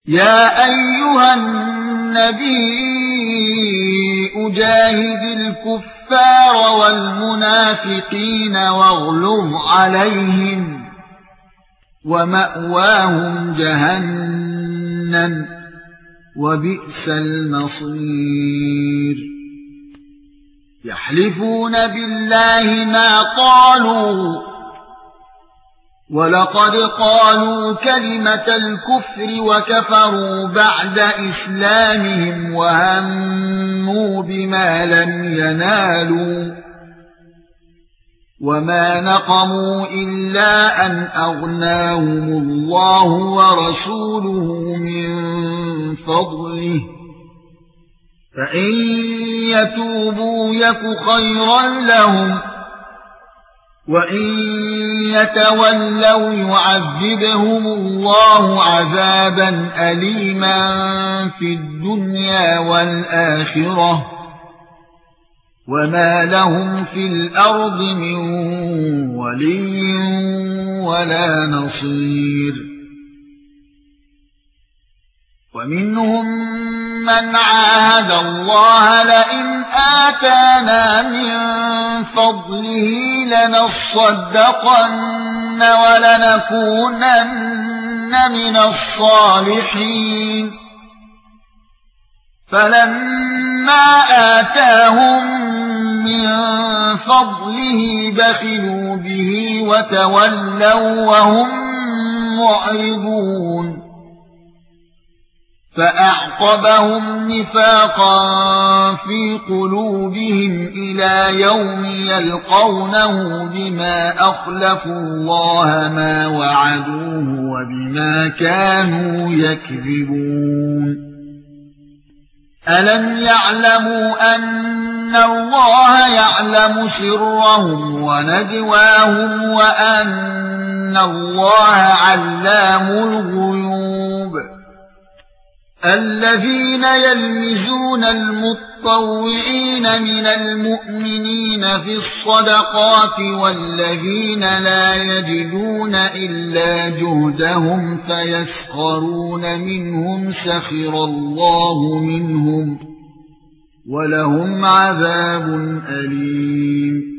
يا ايها النبي اجاهد الكفار والمنافقين واغلظ عليهم ومأواهم جهنم وبئس المصير يحلفون بالله ما قالوا ولقد قالوا كلمة الكفر وكفروا بعد إسلامهم وهموا بما لم ينالوا وما نقموا إلا أن أغناهم الله ورسوله من فضله فإن يتوبوا يك خيرا لهم وَإِن يَتَوَلَّوْا يُعَذِّبْهُمُ اللَّهُ عَذَابًا أَلِيمًا في الدُّنْيَا وَالْآخِرَةِ وَمَا لَهُمْ فِي الْأَرْضِ مِنْ وَلِيٍّ وَلَا نَصِيرٍ وَمِنْهُمْ مَنْ عَاهَدَ اللَّهَ لَئِنْ آتَانَا مِنْ فَضْلِهِ لَنَصَّدَّقَنَّ وَلَنَكُونَنَّ مِنَ الصَّالِحِينَ فَلَمَّا آتَاهُم مِّن فَضْلِهِ بَخِلُوا بِهِ وَتَوَلَّوْا وَهُمْ مُعْرِضُونَ فأعقبهم نفاقا في قلوبهم إلى يوم يلقونه بما أخلفوا الله ما وعدوه وبما كانوا يكذبون ألم يعلموا أن الله يعلم سرهم ونجواهم وأن الله علام الغيوب الذين يلمزون المتطوعين من المؤمنين في الصدقات والذين لا يجدون إلا جهدهم فيسخرون منهم سخر الله منهم ولهم عذاب أليم